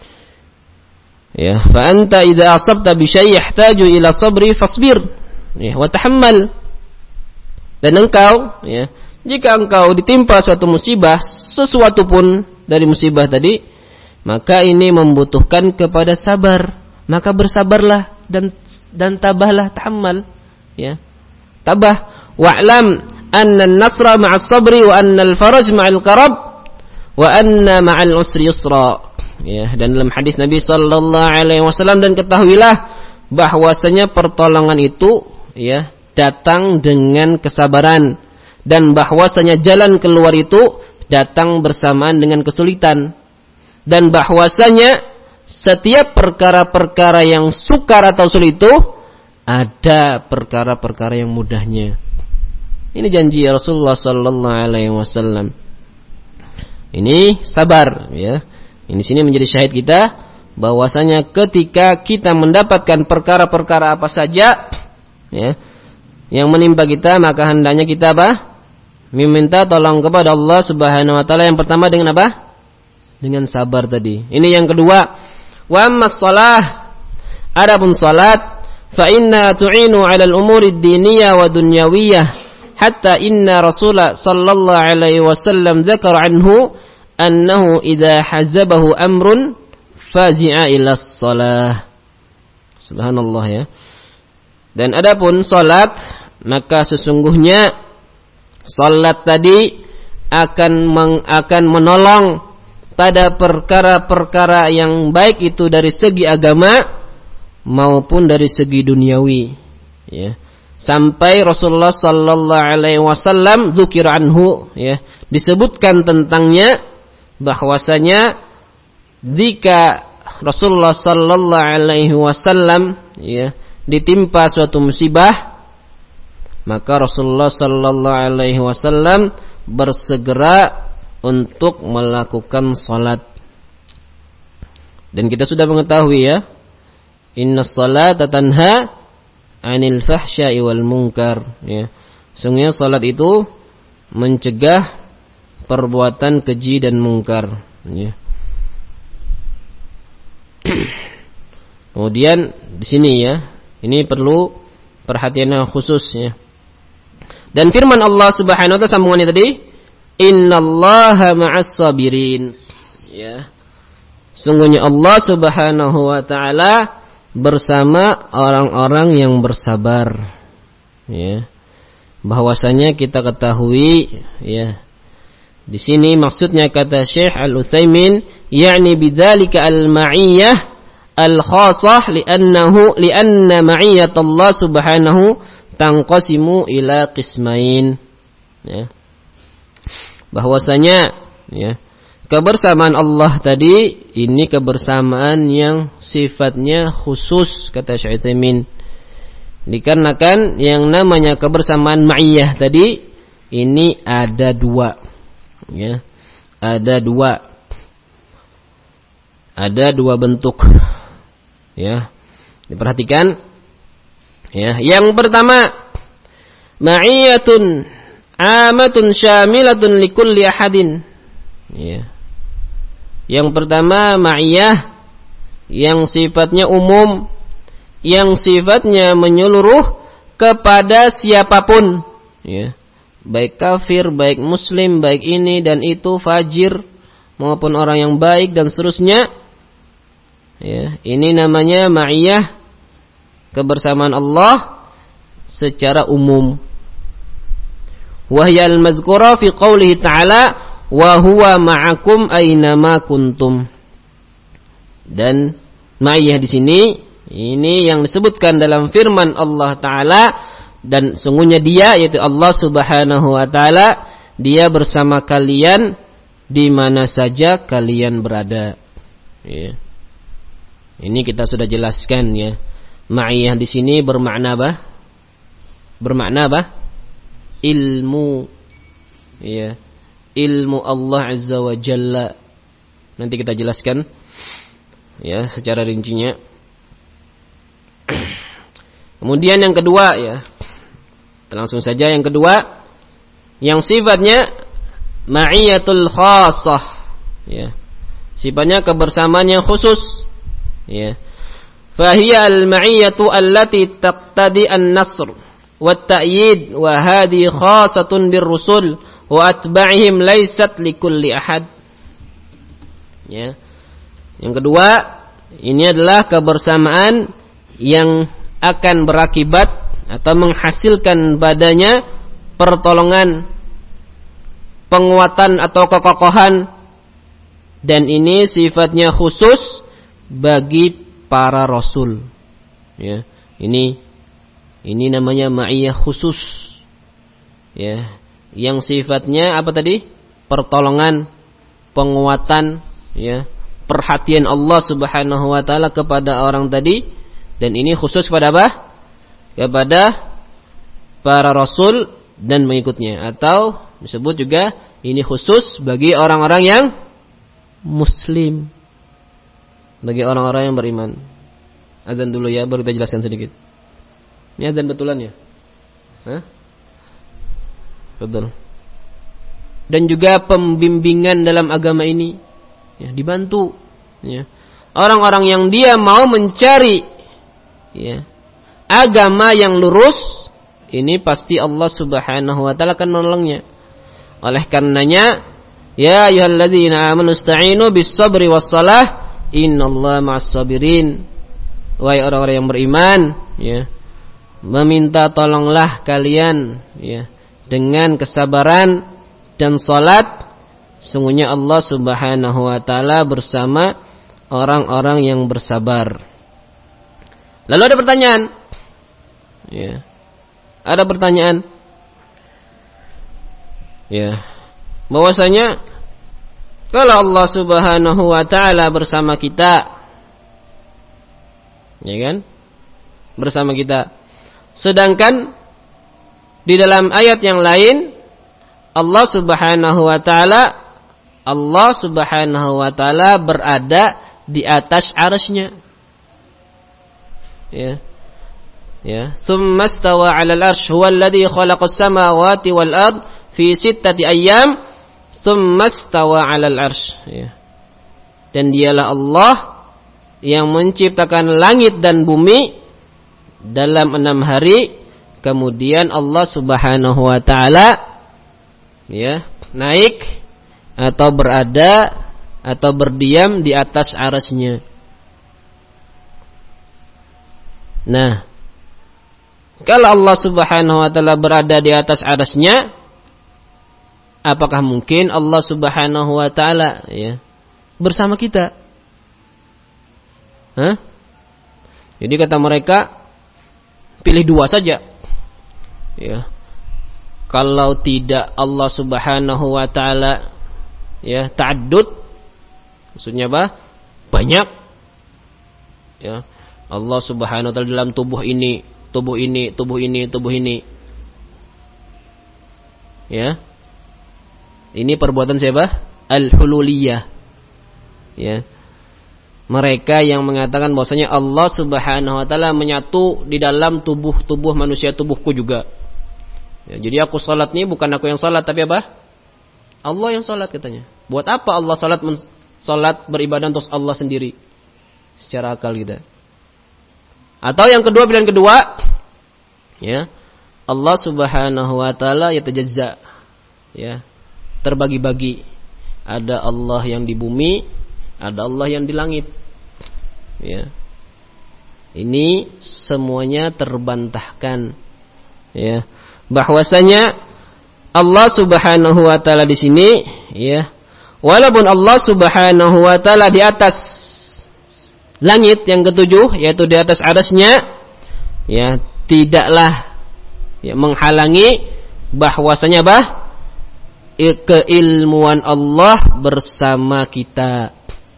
S1: Ya, fa anta idza asabta bi syai' yahtaju ila sabri fasbir. Ya, wa tahammal. Dan engkau ya, jika engkau ditimpa suatu musibah, sesuatu pun dari musibah tadi, maka ini membutuhkan kepada sabar. Maka bersabarlah dan dan tabahlah, tahammal. Ya. Tabah wa'lam anna an-nasra ma'as sabri wa anna al-faraj ma'al karab wa anna ma'al usri yusra. Ya, dan dalam hadis Nabi sallallahu alaihi wasallam, dan ketahuilah bahwasanya pertolongan itu ya datang dengan kesabaran, dan bahwasanya jalan keluar itu datang bersamaan dengan kesulitan, dan bahwasanya setiap perkara-perkara yang sukar atau sulit itu ada perkara-perkara yang mudahnya. Ini janji Rasulullah sallallahu alaihi wasallam. Ini sabar ya. Ini sini menjadi syahid kita bahwasanya ketika kita mendapatkan perkara-perkara apa saja ya yang menimpa kita, maka hendaknya kita apa? Meminta tolong kepada Allah Subhanahu wa taala. Yang pertama dengan apa? Dengan sabar tadi. Ini yang kedua. Wa ammas shalah, adapun salat, fa inna tu'inu 'ala al-umuri ad-diniyah wa dunyawiyah, hatta inna Rasulullah sallallahu alaihi wasallam dzakara anhu annahu idza hazabahu amrun fazi'a ila shalah. Subhanallah ya. Dan adapun salat, maka sesungguhnya salat tadi akan meng, akan menolong pada perkara-perkara yang baik itu dari segi agama maupun dari segi duniawi ya. Sampai Rasulullah sallallahu alaihi wasallam dzukir anhu ya, disebutkan tentangnya bahwasanya jika Rasulullah sallallahu alaihi wasallam ya ditimpa suatu musibah, maka Rasulullah sallallahu alaihi wasallam bersegera untuk melakukan salat. Dan kita sudah mengetahui ya, innas salata tanha 'anil fahsya'i wal munkar ya. Sungguhnya salat itu mencegah perbuatan keji dan mungkar ya. Kemudian di sini ya, ini perlu perhatian yang khusus ya. Dan firman Allah Subhanahu wa taala sambungannya tadi, innallaha ma'as sabirin ya. Sungguhnya Allah Subhanahu wa taala bersama orang-orang yang bersabar ya. Bahwasanya kita ketahui ya, di sini maksudnya kata Syekh Al-Utsaimin, yakni bidzalika al-ma'iyyah al-khassah li'annahu li'anna ma'iyyat Allah Subhanahu tanqasimu ila qismain ya. Bahwasanya ya, kebersamaan Allah tadi ini kebersamaan yang sifatnya khusus kata Syekh Utsaimin. Dikarenakan yang namanya kebersamaan ma'iyyah tadi ini ada dua ya, ada dua ada dua bentuk ya, diperhatikan ya. Yang pertama, ma'iyatun amatun syamilatun likulli ahadin ya. Yang pertama ma'iyah yang sifatnya umum, yang sifatnya menyeluruh kepada siapapun, ya. Baik kafir, baik muslim, baik ini dan itu, fajir maupun orang yang baik dan seterusnya. Ya, ini namanya ma'iyah, kebersamaan Allah secara umum. Wahya al-mazkura fi qoulihi ta'ala wa huwa ma'akum aynama kuntum. Dan ma'iyah di sini ini yang disebutkan dalam firman Allah Ta'ala, dan sungguhnya dia, yaitu Allah Subhanahu wa Ta'ala, dia bersama kalian di mana saja kalian berada. Ya. Ini kita sudah jelaskan, ya. Ma'iyah di sini bermakna apa? Bermakna apa? Ilmu. Ya. Ilmu Allah Azza wa Jalla. Nanti kita jelaskan, ya, secara rincinya. Kemudian yang kedua, ya, langsung saja yang kedua, yang sifatnya ma'iyatul khassah, ya, sifatnya kebersamaan yang khusus, ya. Fahiya al-ma'iyatu allati taqtadi an-nasr wa at-ta'yid wa hadhi khassatun bir-rusul wa atba'ihim laysat likulli ahad. Ya. Yang kedua, ini adalah kebersamaan yang akan berakibat atau menghasilkan padanya pertolongan, penguatan atau kekokohan, dan ini sifatnya khusus bagi para rasul. Ya, ini ini namanya ma'iyah khusus. Ya, yang sifatnya apa tadi? Pertolongan, penguatan, ya, perhatian Allah Subhanahu wa Ta'ala kepada orang tadi, dan ini khusus kepada apa? Kepada para rasul dan mengikutnya, atau disebut juga ini khusus bagi orang-orang yang muslim, bagi orang-orang yang beriman. Azan dulu ya, baru kita jelaskan sedikit. Ini azan betulan ya? Hah? Betul. Dan juga pembimbingan dalam agama ini, ya, dibantu, ya. Orang-orang yang dia mau mencari, ya, agama yang lurus, ini pasti Allah Subhanahu wa Ta'ala akan menolongnya. Oleh karenanya, ya ayyuhalladzina amanu ista'inu bis-sabri was-salah innallaha ma'as-sabirin. Wahai orang-orang yang beriman, ya, meminta tolonglah kalian, ya, dengan kesabaran dan salat. Sungguhnya Allah Subhanahu wa Ta'ala bersama orang-orang yang bersabar. Lalu ada pertanyaan, ya, ada pertanyaan, ya, bahwasanya kalau Allah Subhanahu wa Ta'ala bersama kita, ya kan, bersama kita, sedangkan di dalam ayat yang lain Allah Subhanahu wa Ta'ala, Allah Subhanahu wa Ta'ala berada di atas arsy-Nya. Ya. Ya, tsumma stawa 'alal arsy huwal ladzi khalaqas samawati wal ard fi sittati ayyam tsumma stawa 'alal arsy. Ya. Dan dialah Allah yang menciptakan langit dan bumi dalam enam hari, kemudian Allah Subhanahu wa Ta'ala, ya, naik atau berada atau berdiam di atas arsy-Nya. Nah, kalau Allah Subhanahu wa Ta'ala berada di atas arsy-Nya, apakah mungkin Allah Subhanahu wa Ta'ala, ya, bersama kita? Hah? Jadi kata mereka, pilih dua saja. Ya. Kalau tidak Allah Subhanahu wa Ta'ala, ya, ta'addud, maksudnya apa? Banyak. Ya. Allah Subhanahu wa Ta'ala dalam tubuh ini, tubuh ini, tubuh ini, tubuh ini. Ya. Ini perbuatan siapa? Al-hululiyah. Ya. Mereka yang mengatakan bahwasanya Allah Subhanahu wa Ta'ala menyatu di dalam tubuh-tubuh manusia, tubuhku juga. Ya, jadi aku salat ini bukan aku yang salat, tapi apa? Allah yang salat katanya. Buat apa Allah salat salat beribadah untuk Allah sendiri? Secara akal kita. Atau yang kedua, pilihan kedua, Ya. Allah Subhanahu wa taala yatajazza. Ya. Terbagi-bagi. Ada Allah yang di bumi, ada Allah yang di langit. Ya. Ini semuanya terbantahkan. Ya. Bahwasanya Allah Subhanahu wa taala di sini, ya. Walaupun Allah Subhanahu wa taala di atas langit yang ketujuh, yaitu di atas arasnya, ya, tidaklah ya, menghalangi bahwasanya bah keilmuan Allah bersama kita.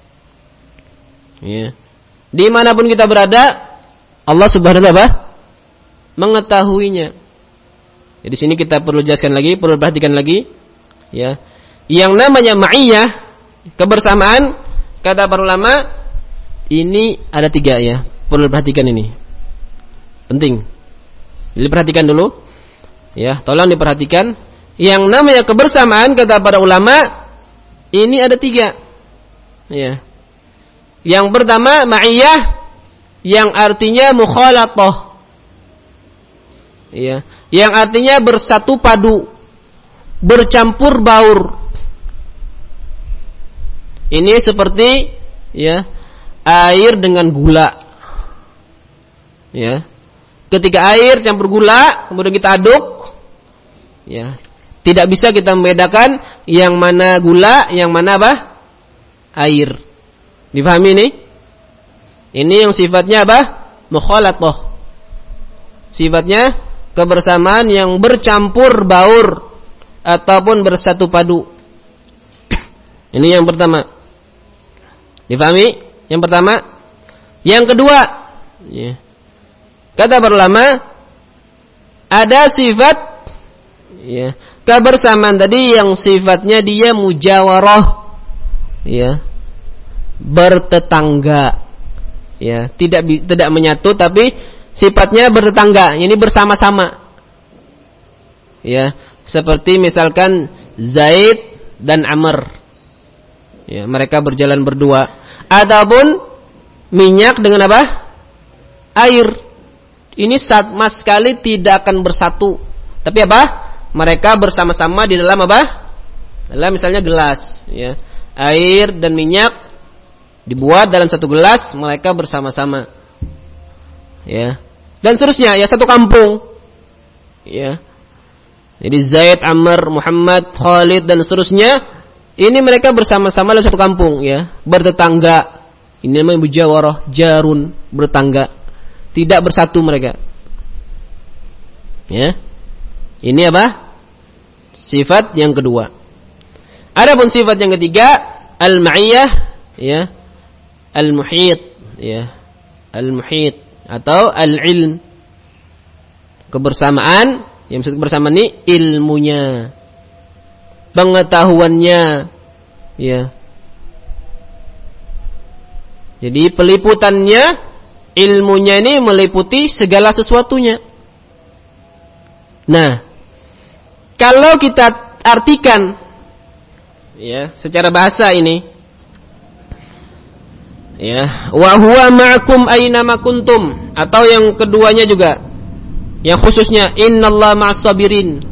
S1: Ya. Dimanapun kita berada, Allah Subhanahu wa taala mengetahuinya. Ya, di sini kita perlu jelaskan lagi, perlu perhatikan lagi, ya. Yang namanya ma'iyah, kebersamaan, kata para ulama, ini ada tiga ya. Perlu perhatikan ini. Penting. Jadi perhatikan dulu. Ya, tolong diperhatikan. Yang namanya kebersamaan, kata para ulama, ini ada tiga. Ya. Yang pertama ma'iyah, yang artinya mukhalatah. Ya, yang artinya bersatu padu, bercampur baur. Ini seperti ya air dengan gula. Ya. Ketika air campur gula, kemudian kita aduk, ya, tidak bisa kita membedakan yang mana gula, yang mana apa? Air. Dipahami ini? Ini yang sifatnya apa? Mukhalatah. Sifatnya kebersamaan yang bercampur baur ataupun bersatu padu. Ini yang pertama. Dipahami? Yang pertama. Yang kedua, ya. Kata para ulama, ada sifat ya, kebersamaan tadi yang sifatnya dia mujawarah, ya, bertetangga, ya, tidak tidak menyatu tapi sifatnya bertetangga, ini bersama-sama, ya, seperti misalkan Zaid dan Amr, ya, mereka berjalan berdua, ataupun minyak dengan apa? Air. Ini sama sekali tidak akan bersatu. Tapi apa? Mereka bersama-sama di dalam apa? Dalam misalnya gelas, ya. Air dan minyak dibuat dalam satu gelas, mereka bersama-sama. Ya. Dan seterusnya, ya, satu kampung. Ya. Jadi Zaid, Amr, Muhammad, Khalid dan seterusnya, ini mereka bersama-sama dalam satu kampung, ya, bertetangga. Ini namanya mujawarah, jarun, bertangga. Tidak bersatu mereka. Ya. Ini apa? Sifat yang kedua. Adapun sifat yang ketiga, al-ma'iyah, ya, al-muhit, ya, al-muhit atau al-ilm. Kebersamaan, yang maksud kebersamaan ini ilmunya, pengetahuannya, ya. Jadi peliputannya, ilmunya ini meliputi segala sesuatunya. Nah, kalau kita artikan, ya, secara bahasa ini, ya, wa huwa ma'akum aina ma kuntum, atau yang keduanya juga, yang khususnya innallaha ma'as sabirin.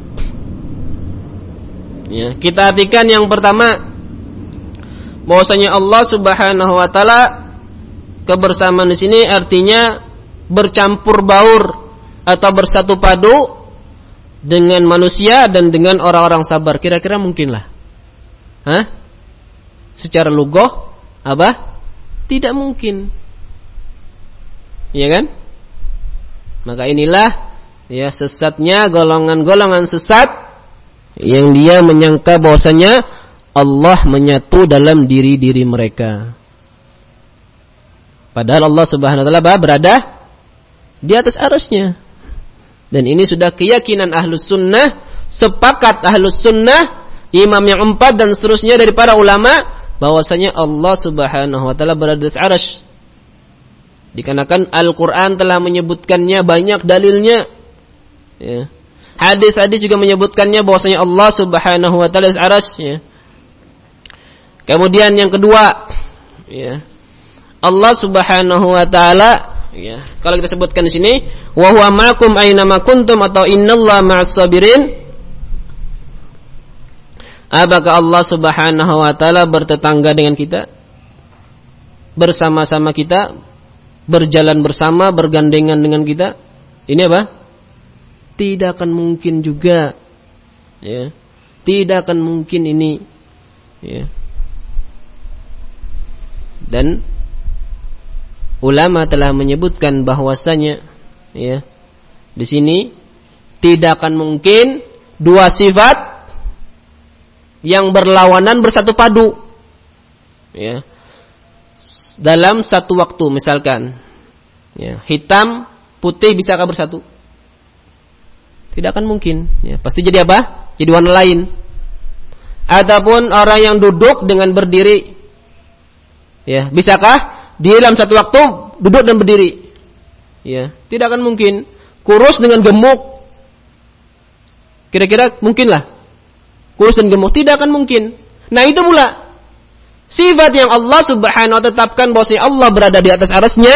S1: Ya, kita artikan yang pertama, bahwasanya Allah Subhanahu wa taala kebersamaan di sini artinya bercampur baur atau bersatu padu dengan manusia dan dengan orang-orang sabar. Kira-kira mungkinlah? Hah? Secara lughah apa? Tidak mungkin. Iya kan? Maka inilah ya sesatnya golongan-golongan sesat yang dia menyangka bahwasanya Allah menyatu dalam diri-diri mereka. Padahal Allah Subhanahu wa taala berada di atas arasnya. Dan ini sudah keyakinan ahlus sunnah, sepakat ahlus sunnah, imam yang empat dan seterusnya dari para ulama, bahwasanya Allah Subhanahu wa taala berada di atas arasy. Dikarenakan Al-Quran telah menyebutkannya, banyak dalilnya. Ya. Hadis-hadis juga menyebutkannya bahwasanya Allah Subhanahu wa taala di atas arasy. Ya. Kemudian yang kedua, ya, Allah Subhanahu wa taala
S2: ya. Kalau kita sebutkan di sini, wa huwa ma'akum aina ma kuntum atau innallaha ma'as sabirin. Apakah Allah Subhanahu wa taala bertetangga dengan kita? Bersama-sama kita, berjalan bersama, bergandengan dengan kita? Ini apa? Tidak akan mungkin juga. Ya. Tidak akan mungkin ini. Ya. Dan ulama telah menyebutkan bahwasanya ya, di sini tidak akan mungkin dua sifat yang berlawanan bersatu padu. Ya. Dalam satu waktu misalkan. Ya, hitam, putih bisakah bersatu? Tidak akan mungkin. Ya, pasti jadi apa? Jadi warna lain. Ataupun orang yang duduk dengan berdiri. Ya, bisakah di dalam satu waktu duduk dan berdiri? Ya, tidak akan mungkin. Kurus dengan gemuk. Kira-kira mungkinlah. Kurus dan gemuk tidak akan mungkin. Nah, itu pula sifat yang Allah Subhanahu wa taala tetapkan bahwasanya Allah berada di atas arasnya.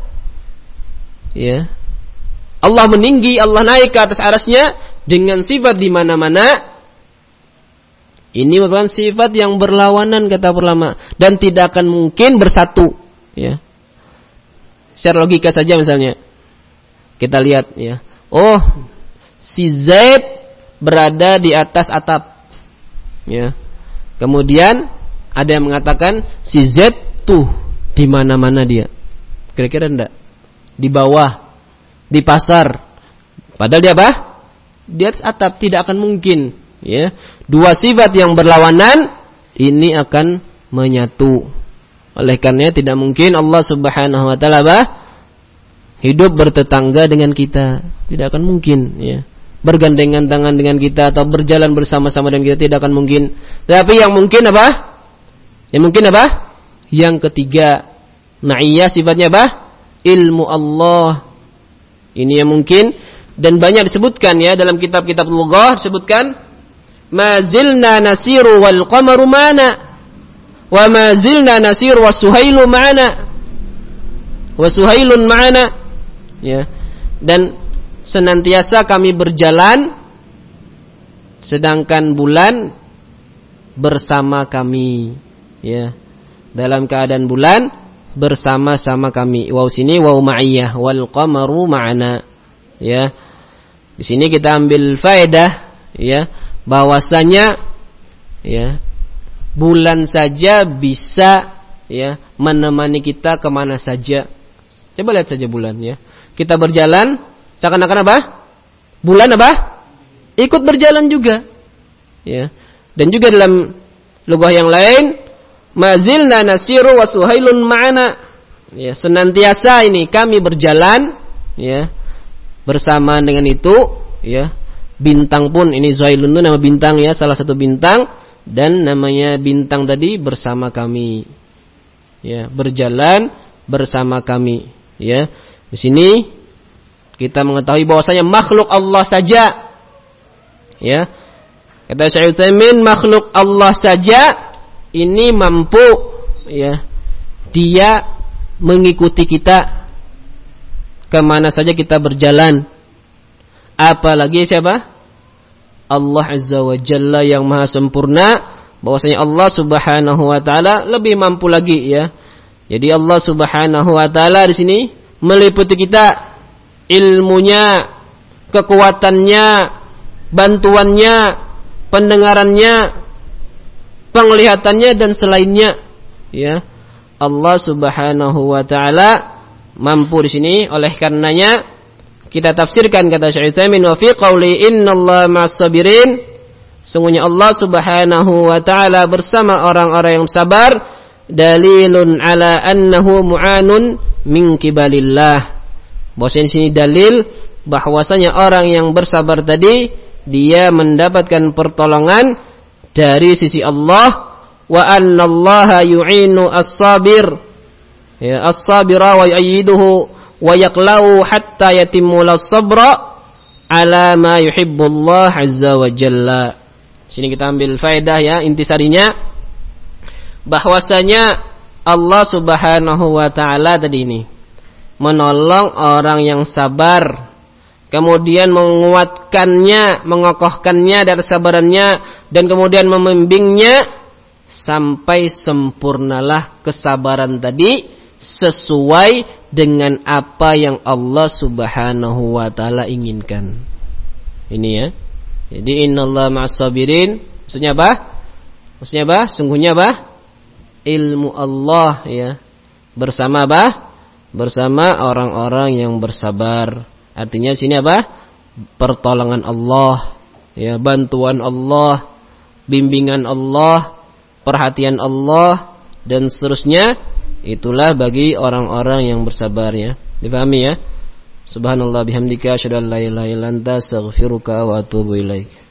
S2: Ya. Allah meninggi, Allah naik ke atas arasnya dengan sifat di mana-mana. Ini merupakan sifat yang berlawanan kata ulama dan tidak akan mungkin bersatu, ya. Secara logika saja misalnya. Kita lihat ya. Oh, si Zaid berada di atas atap. Ya. Kemudian ada yang mengatakan si Z tuh di mana-mana dia. Kira-kira enggak? Di bawah, di pasar. Padahal dia apa? Di atas atap, tidak akan mungkin. Ya, dua sifat yang berlawanan ini akan menyatu. Oleh karenanya tidak mungkin Allah Subhanahu wa taala bah, hidup bertetangga dengan kita. Tidak akan mungkin, ya. Bergandengan tangan dengan kita atau berjalan bersama-sama dengan kita tidak akan mungkin. Tapi yang mungkin apa? Yang mungkin apa? Yang ketiga, ma'iyah sifatnya apa? Ilmu Allah. Ini yang mungkin dan banyak disebutkan ya dalam kitab-kitab lughah disebutkan ma zilna nasiru wal qamaru ma'ana wa ma zilna nasiru was suhailu ma'ana wa suhailun ma'ana, ya. Dan senantiasa kami berjalan sedangkan bulan bersama kami, ya. Dalam keadaan bulan bersama-sama kami. Waw sini waw ma'iyah wal qamaru ma'ana, ya. Di sini kita ambil faedah, ya, bahwasanya ya bulan saja bisa ya menemani kita kemana saja. Coba lihat saja bulan, ya. Kita berjalan, seakan-akan apa? Bulan apa? Ikut berjalan juga, ya. Dan juga dalam lughah yang lain, mazilna nasiru wa suhailun ma'ana. Ya, senantiasa ini kami berjalan, ya, bersama dengan itu, ya. Bintang pun ini Zuhailun itu nama bintang, ya, salah satu bintang dan namanya bintang tadi bersama kami. Ya, berjalan bersama kami, ya. Di sini kita mengetahui bahwasanya makhluk Allah saja, ya. Kata Syekh Utsaimin, makhluk Allah saja ini mampu, ya, dia mengikuti kita kemana saja kita berjalan. Apalagi siapa? Allah Azza wa Jalla yang maha sempurna, bahwasanya Allah Subhanahu wa taala lebih mampu lagi, ya. Jadi Allah Subhanahu wa taala di sini meliputi kita ilmunya, kekuatannya, bantuannya, pendengarannya, penglihatannya dan selainnya, ya. Allah Subhanahu wa taala mampu di sini. Oleh karenanya kita tafsirkan kata Syekh Utsaimin, wa fi qauli innallaha ma'as sabirin, sungguhnya Allah Subhanahu wa taala bersama orang-orang yang sabar, dalilun ala annahu mu'anun min qibalillah. Bahwasanya di sini dalil bahwasanya orang yang bersabar tadi dia mendapatkan pertolongan dari sisi Allah, wa annallaha yu'inu as-sabir, ya, as-sabira wa yu'ayyiduhu wa yaqlau hatta yatimul sabra ala ma yuhibbullah azza wa jalla. Sini kita ambil faedah, ya, intisarinya bahwasanya Allah Subhanahu wa taala tadi ini menolong orang yang sabar, kemudian menguatkannya, mengokohkannya dari sabarannya, dan kemudian membimbingnya sampai sempurnalah kesabaran tadi sesuai dengan apa yang Allah Subhanahu wa taala inginkan. Ini ya. Jadi innallaha ma'as-sabirin. Maksudnya apa? Maksudnya apa? Sungguhnya apa? Ilmu Allah ya. Bersama apa? Bersama orang-orang yang bersabar. Artinya sini apa? Pertolongan Allah, ya, bantuan Allah, bimbingan Allah, perhatian Allah, dan seterusnya. Itulah bagi orang-orang yang bersabar ya. Dipahami ya? Subhanallah bihamdika asyhadu an la ilaha illa anta astaghfiruka wa atubu ilaik.